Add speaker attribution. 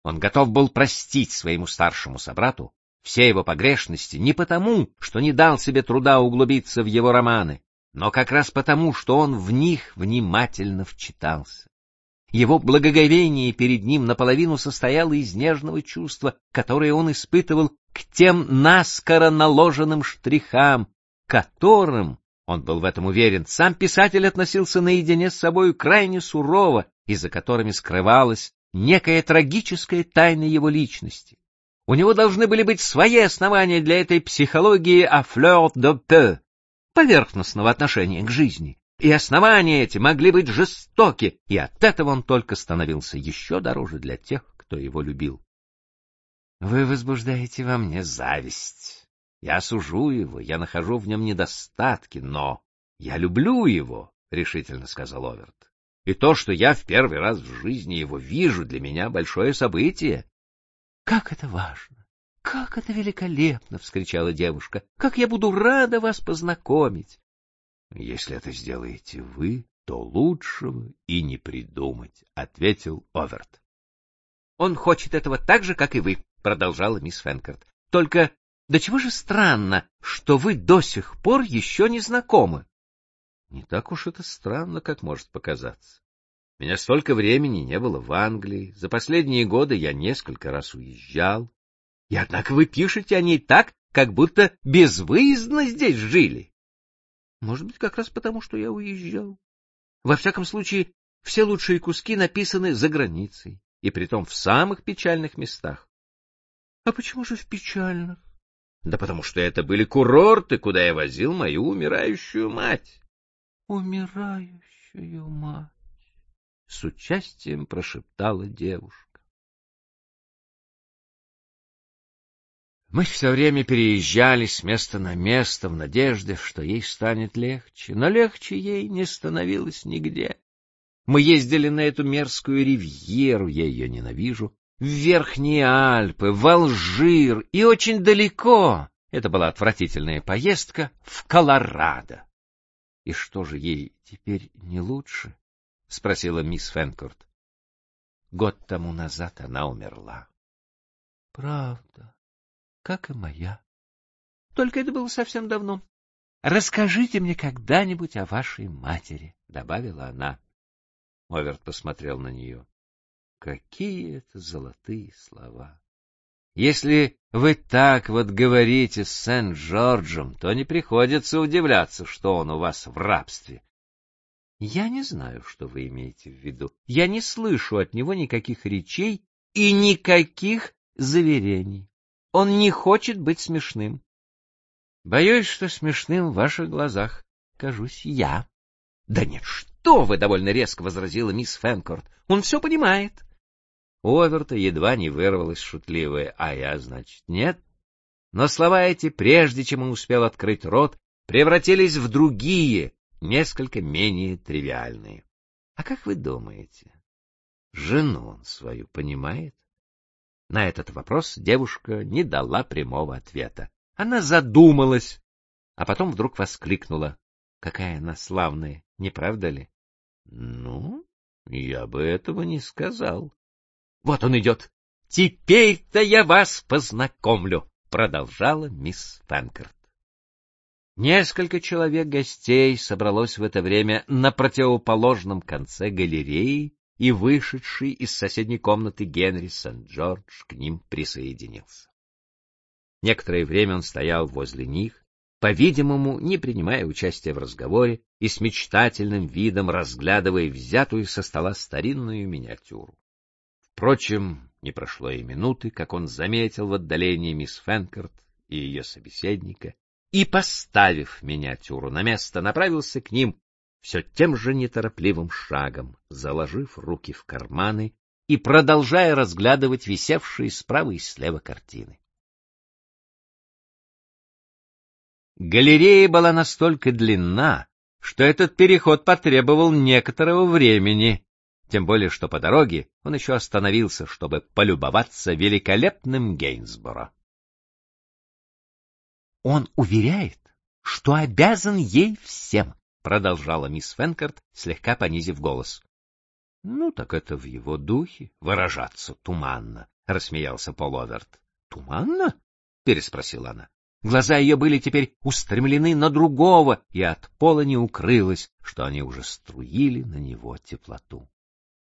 Speaker 1: Он готов был простить своему старшему собрату все его погрешности не потому, что не дал себе труда углубиться в его романы, но как раз потому, что он в них внимательно вчитался. Его благоговение перед ним наполовину состояло из нежного чувства, которое он испытывал к тем наскоро наложенным штрихам, которым, он был в этом уверен, сам писатель относился наедине с собою крайне сурово и за которыми скрывалась некая трагическая тайна его личности. У него должны были быть свои основания для этой психологии à fleur de peau, поверхностного отношения к жизни, и основания эти могли быть жестоки, и от этого он только становился еще дороже для тех, кто его любил. Вы возбуждаете во мне зависть. Я осужу его, я нахожу в нем недостатки, но я люблю его, — решительно сказал Оверт. И то, что я в первый раз в жизни его вижу, для меня большое событие. — Как это важно! Как это великолепно! — вскричала девушка. — Как я буду рада вас познакомить! — Если это сделаете вы, то лучшего и не придумать, — ответил Оверт. — Он хочет этого так же, как и вы, — продолжала мисс Фенкерт. — Только до чего же странно, что вы до сих пор еще не знакомы? — Не так уж это странно, как может показаться. Меня столько времени не было в Англии, за последние годы я несколько раз уезжал. И однако вы пишете о ней так, как будто безвыездно здесь жили. Может быть, как раз потому, что я уезжал. Во всяком случае, все лучшие куски написаны за границей, и притом в самых печальных местах. А почему же в печальных? Да потому что это были курорты, куда я возил мою умирающую мать. Умирающую мать, с участием прошептала девушка. Мы все время переезжали с места на место в надежде, что ей станет легче, но легче ей не становилось нигде. Мы ездили на эту мерзкую ривьеру, я ее ненавижу, в Верхние Альпы, в Алжир и очень далеко, это была отвратительная поездка, в Колорадо. — И что же, ей теперь не лучше? — спросила мисс Фенкорт. Год тому назад она умерла. — Правда, как и моя. Только это было совсем давно. — Расскажите мне когда-нибудь о вашей матери, — добавила она. Оверт посмотрел на нее. Какие это золотые слова! Если вы так вот говорите с Сент-Джорджем, то не приходится удивляться, что он у вас в рабстве. Я не знаю, что вы имеете в виду. Я не слышу от него никаких речей и никаких заверений. Он не хочет быть смешным. Боюсь, что смешным в ваших глазах кажусь я. Да нет, что вы, — довольно резко возразила мисс Фенкорт. Он все понимает. У Оверта едва не вырвалось шутливое «а я, значит, нет». Но слова эти, прежде чем он успел открыть рот, превратились в другие, несколько менее тривиальные. А как вы думаете, жену он свою понимает? На этот вопрос девушка не дала прямого ответа. Она задумалась, а потом вдруг воскликнула. Какая она славная, не правда ли? Ну, я бы этого не сказал. Вот он идет. Теперь-то я вас познакомлю, продолжала мисс Фенкерт. Несколько человек гостей собралось в это время на противоположном конце галереи, и вышедший из соседней комнаты Генри Сент-Джордж к ним присоединился. Некоторое время он стоял возле них, по-видимому, не принимая участия в разговоре и с мечтательным видом разглядывая взятую со стола старинную миниатюру. Впрочем, не прошло и минуты, как он заметил в отдалении мисс Фенкерт и ее собеседника, и, поставив миниатюру на место, направился к ним все тем же неторопливым шагом, заложив руки в карманы и продолжая разглядывать висевшие справа и слева картины. Галерея была настолько длинна, что этот переход потребовал некоторого времени, тем более что по дороге он еще остановился, чтобы полюбоваться великолепным Гейнсборо. «Он уверяет, что обязан ей всем», — продолжала мисс Фенкерт, слегка понизив голос. — Ну, так это в его духе — выражаться туманно, — рассмеялся Полуэверт. — Туманно? — переспросила она. Глаза ее были теперь устремлены на другого, и от Пола не укрылось, что они уже струили на него теплоту.